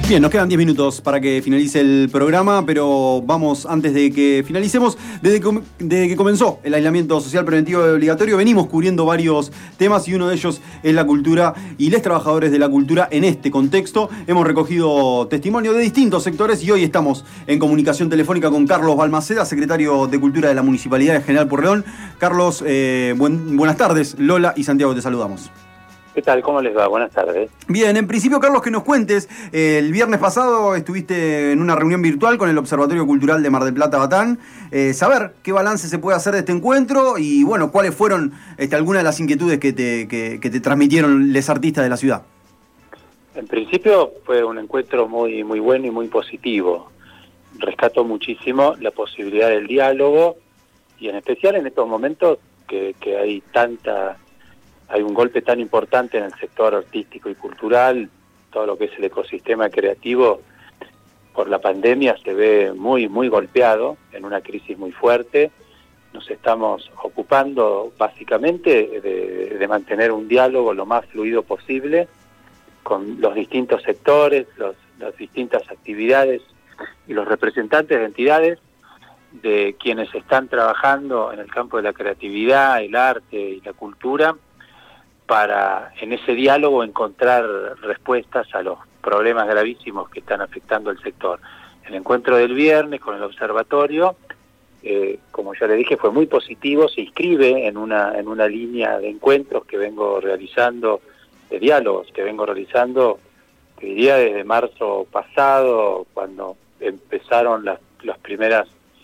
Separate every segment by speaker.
Speaker 1: Bien, nos quedan 10 minutos para que finalice el programa, pero vamos, antes de que finalicemos, desde que comenzó el aislamiento social preventivo y obligatorio, venimos cubriendo varios temas y uno de ellos es la cultura y los trabajadores de la cultura en este contexto. Hemos recogido testimonio de distintos sectores y hoy estamos en comunicación telefónica con Carlos Balmaceda, secretario de Cultura de la Municipalidad de General Pueyrredón. Carlos, buenas tardes. Lola y Santiago, te saludamos.
Speaker 2: ¿Qué tal? ¿Cómo les va? Buenas tardes.
Speaker 1: Bien, en principio, Carlos, que nos cuentes. El viernes pasado estuviste en una reunión virtual con el Observatorio Cultural de Mar del Plata, Batán. Saber qué balance se puede hacer de este encuentro y, bueno, cuáles fueron algunas de las inquietudes que te transmitieron los artistas de la ciudad.
Speaker 2: En principio fue un encuentro muy bueno y muy positivo. Rescato muchísimo la posibilidad del diálogo y en especial en estos momentos que hay un golpe tan importante en el sector artístico y cultural, todo lo que es el ecosistema creativo por la pandemia se ve muy golpeado, en una crisis muy fuerte. Nos estamos ocupando básicamente de mantener un diálogo lo más fluido posible con los distintos sectores, las distintas actividades y los representantes de entidades de quienes están trabajando en el campo de la creatividad, el arte y la cultura, para en ese diálogo encontrar respuestas a los problemas gravísimos que están afectando al sector. El encuentro del viernes con el observatorio, como ya le dije, fue muy positivo, se inscribe en una línea de encuentros que vengo realizando, de diálogos que vengo realizando, que diría desde marzo pasado, cuando empezaron los primeros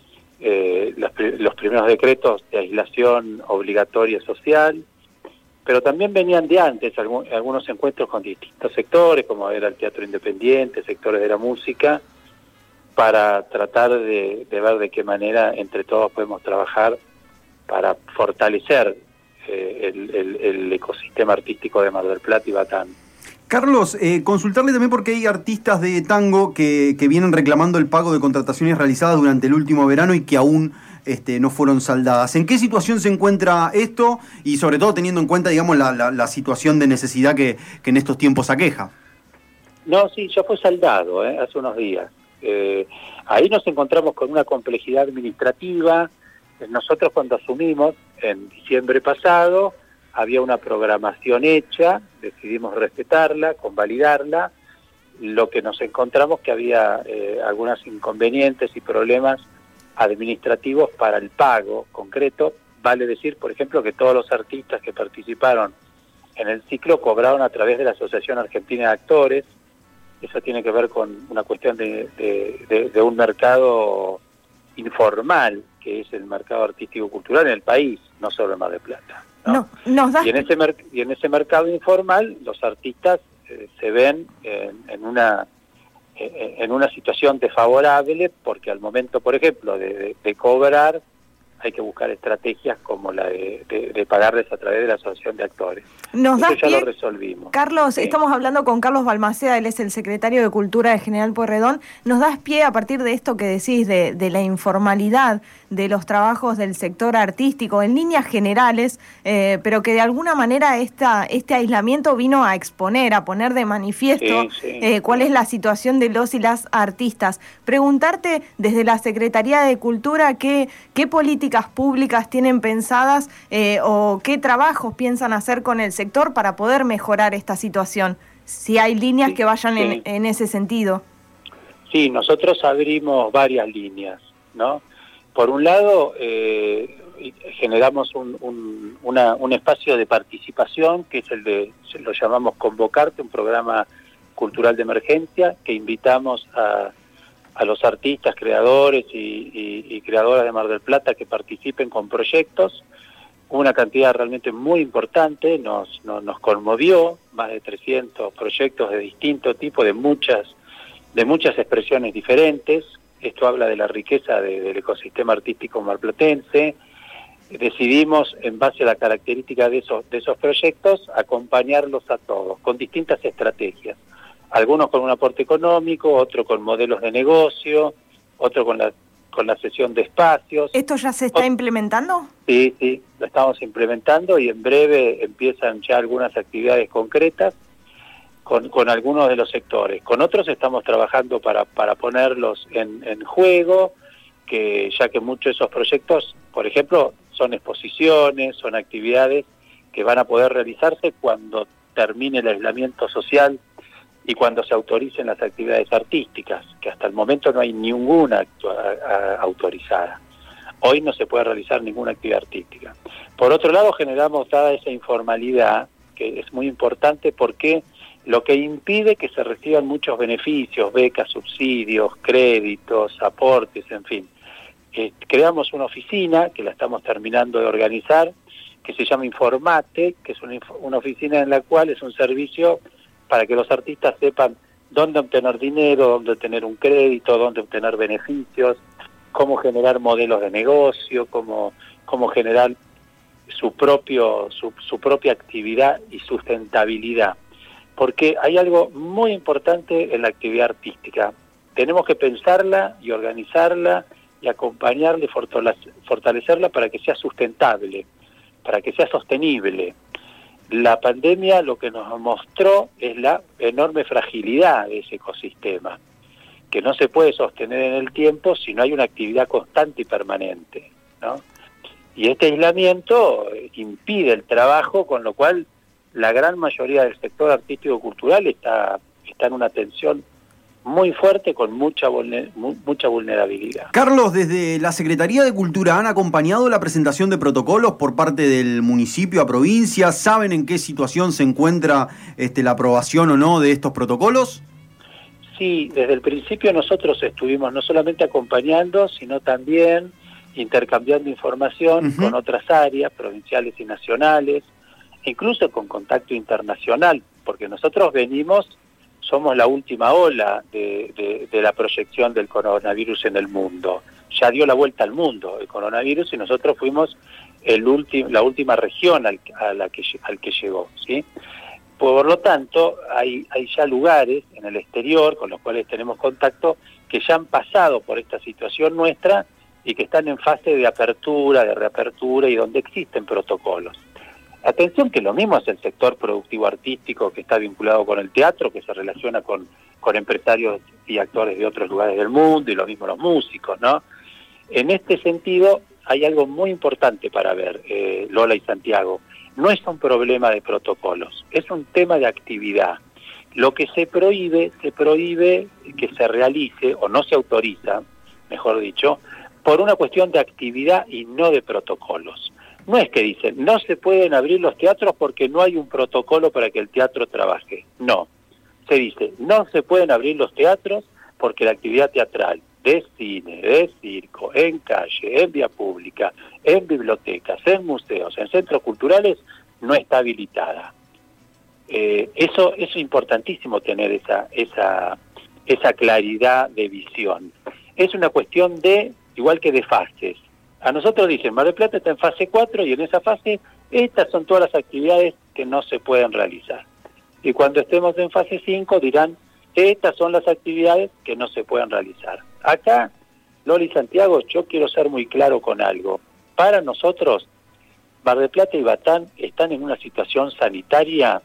Speaker 2: decretos de aislación obligatoria social, pero también venían de antes algunos encuentros con distintos sectores, como era el teatro independiente, sectores de la música, para tratar de ver de qué manera entre todos podemos trabajar para fortalecer el ecosistema artístico de Mar del Plata y Batán.
Speaker 1: Carlos, consultarle también porque hay artistas de tango que vienen reclamando el pago de contrataciones realizadas durante el último verano y que aún no fueron saldadas. ¿En qué situación se encuentra esto? Y sobre todo teniendo en cuenta, digamos, la situación de necesidad que en estos tiempos aqueja.
Speaker 2: No, sí, ya fue saldado, hace unos días. Ahí nos encontramos con una complejidad administrativa. Nosotros cuando asumimos, en diciembre pasado, había una programación hecha, decidimos respetarla, convalidarla. Lo que nos encontramos que había algunos inconvenientes y problemas administrativos para el pago concreto. Vale decir, por ejemplo, que todos los artistas que participaron en el ciclo cobraron a través de la Asociación Argentina de Actores. Eso tiene que ver con una cuestión de un mercado informal, que es el mercado artístico-cultural en el país, no solo en Mar del Plata, ¿no? Y en ese mercado informal los artistas se ven en una situación desfavorable, porque al momento, por ejemplo, de cobrar, hay que buscar estrategias como la de pagarles a través de la Asociación de Actores. Eso ya lo resolvimos.
Speaker 3: Carlos, sí. Estamos hablando con Carlos Balmaceda, él es el secretario de Cultura de General Pueyrredón. ¿Nos das pie a partir de esto que decís, de la informalidad de los trabajos del sector artístico, en líneas generales, pero que de alguna manera este aislamiento vino a exponer, a poner de manifiesto cuál es la situación de los y las artistas? Preguntarte desde la Secretaría de Cultura qué políticas públicas tienen pensadas o qué trabajos piensan hacer con el sector para poder mejorar esta situación, si hay líneas que vayan en ese sentido.
Speaker 2: Sí, nosotros abrimos varias líneas, ¿no? Por un lado, generamos un espacio de participación, que es lo llamamos Convocarte, un programa cultural de emergencia, que invitamos a los artistas, creadores y creadoras de Mar del Plata que participen con proyectos. Una cantidad realmente muy importante, nos conmovió, más de 300 proyectos de distinto tipo, de muchas expresiones diferentes. Esto habla de la riqueza del ecosistema artístico marplatense. Decidimos, en base a la característica de esos proyectos, acompañarlos a todos, con distintas estrategias. Algunos con un aporte económico, otro con modelos de negocio, otro con la cesión de espacios.
Speaker 3: ¿Esto ya se está implementando?
Speaker 2: Sí, lo estamos implementando y en breve empiezan ya algunas actividades concretas. con algunos de los sectores. Con otros estamos trabajando para ponerlos en juego, que ya que muchos de esos proyectos, por ejemplo, son exposiciones, son actividades que van a poder realizarse cuando termine el aislamiento social y cuando se autoricen las actividades artísticas, que hasta el momento no hay ninguna autorizada. Hoy no se puede realizar ninguna actividad artística. Por otro lado, generamos, dada esa informalidad, que es muy importante porque lo que impide que se reciban muchos beneficios, becas, subsidios, créditos, aportes, en fin. Creamos una oficina, que la estamos terminando de organizar, que se llama Informate, que es una oficina en la cual es un servicio para que los artistas sepan dónde obtener dinero, dónde obtener un crédito, dónde obtener beneficios, cómo generar modelos de negocio, cómo generar su propia actividad y sustentabilidad. Porque hay algo muy importante en la actividad artística. Tenemos que pensarla y organizarla y acompañarla y fortalecerla para que sea sustentable, para que sea sostenible. La pandemia lo que nos mostró es la enorme fragilidad de ese ecosistema, que no se puede sostener en el tiempo si no hay una actividad constante y permanente, ¿no? Y este aislamiento impide el trabajo, con lo cual la gran mayoría del sector artístico-cultural está en una tensión muy fuerte, con mucha vulnerabilidad.
Speaker 1: Carlos, desde la Secretaría de Cultura, ¿han acompañado la presentación de protocolos por parte del municipio a provincia? ¿Saben en qué situación se encuentra la aprobación o no de estos protocolos?
Speaker 2: Sí, desde el principio nosotros estuvimos no solamente acompañando, sino también intercambiando información con otras áreas, provinciales y nacionales, incluso con contacto internacional, porque nosotros somos la última ola de la proyección del coronavirus en el mundo. Ya dio la vuelta al mundo el coronavirus y nosotros fuimos la última región al que llegó, ¿sí? Por lo tanto, hay ya lugares en el exterior con los cuales tenemos contacto que ya han pasado por esta situación nuestra y que están en fase de apertura, de reapertura y donde existen protocolos. Atención que lo mismo es el sector productivo artístico que está vinculado con el teatro, que se relaciona con empresarios y actores de otros lugares del mundo, y lo mismo los músicos, ¿no? En este sentido, hay algo muy importante para ver, Lola y Santiago. No es un problema de protocolos, es un tema de actividad. Lo que se prohíbe que se realice, o no se autoriza, mejor dicho, por una cuestión de actividad y no de protocolos. No es que dicen, no se pueden abrir los teatros porque no hay un protocolo para que el teatro trabaje. No, se dice, no se pueden abrir los teatros porque la actividad teatral de cine, de circo, en calle, en vía pública, en bibliotecas, en museos, en centros culturales, no está habilitada. Eso es importantísimo tener esa claridad de visión. Es una cuestión igual que de fases. A nosotros dicen, Mar del Plata está en fase 4 y en esa fase estas son todas las actividades que no se pueden realizar. Y cuando estemos en fase 5 dirán, estas son las actividades que no se pueden realizar. Acá, Loli y Santiago, yo quiero ser muy claro con algo. Para nosotros, Mar del Plata y Batán están en una situación sanitaria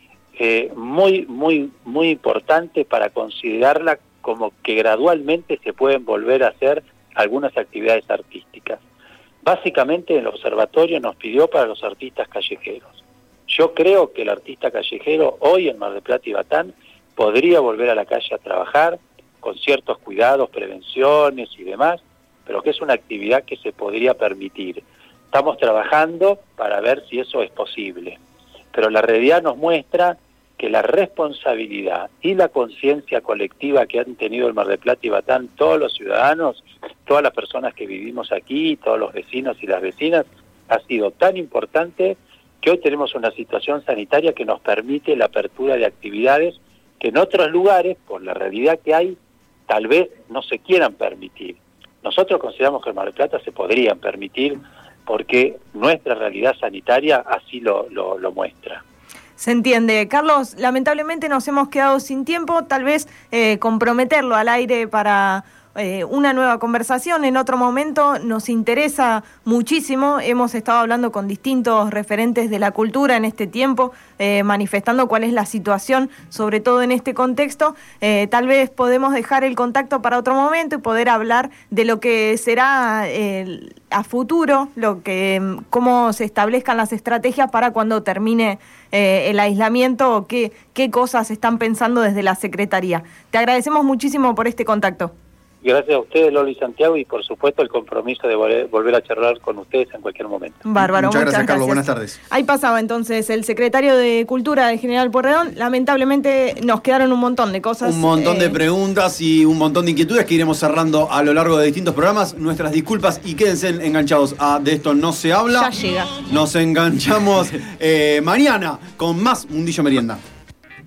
Speaker 2: muy importante para considerarla como que gradualmente se pueden volver a hacer algunas actividades artísticas. Básicamente el observatorio nos pidió para los artistas callejeros. Yo creo que el artista callejero hoy en Mar del Plata y Batán podría volver a la calle a trabajar con ciertos cuidados, prevenciones y demás, pero que es una actividad que se podría permitir. Estamos trabajando para ver si eso es posible, pero la realidad nos muestra que la responsabilidad y la conciencia colectiva que han tenido el Mar del Plata y Batán todos los ciudadanos, todas las personas que vivimos aquí, todos los vecinos y las vecinas, ha sido tan importante que hoy tenemos una situación sanitaria que nos permite la apertura de actividades que en otros lugares, por la realidad que hay, tal vez no se quieran permitir. Nosotros consideramos que en Mar del Plata se podrían permitir porque nuestra realidad sanitaria así lo muestra.
Speaker 3: Se entiende. Carlos, lamentablemente nos hemos quedado sin tiempo, tal vez comprometerlo al aire para una nueva conversación en otro momento. Nos interesa muchísimo, hemos estado hablando con distintos referentes de la cultura en este tiempo, manifestando cuál es la situación, sobre todo en este contexto. Tal vez podemos dejar el contacto para otro momento y poder hablar de lo que será a futuro, cómo se establezcan las estrategias para cuando termine el aislamiento, qué cosas están pensando desde la Secretaría. Te agradecemos muchísimo por este contacto.
Speaker 2: Gracias a ustedes, Loli y Santiago, y por supuesto el compromiso de volver a charlar con ustedes en cualquier momento.
Speaker 3: Bárbaro,
Speaker 1: muchas gracias, Carlos. Buenas tardes.
Speaker 3: Ahí pasaba entonces el secretario de Cultura de General Pueyrredón. Lamentablemente nos quedaron un montón de cosas.
Speaker 1: Un montón de preguntas y un montón de inquietudes que iremos cerrando a lo largo de distintos programas. Nuestras disculpas y quédense enganchados a De Esto No Se Habla.
Speaker 3: Ya llega.
Speaker 1: Nos enganchamos mañana con más Mundillo Merienda.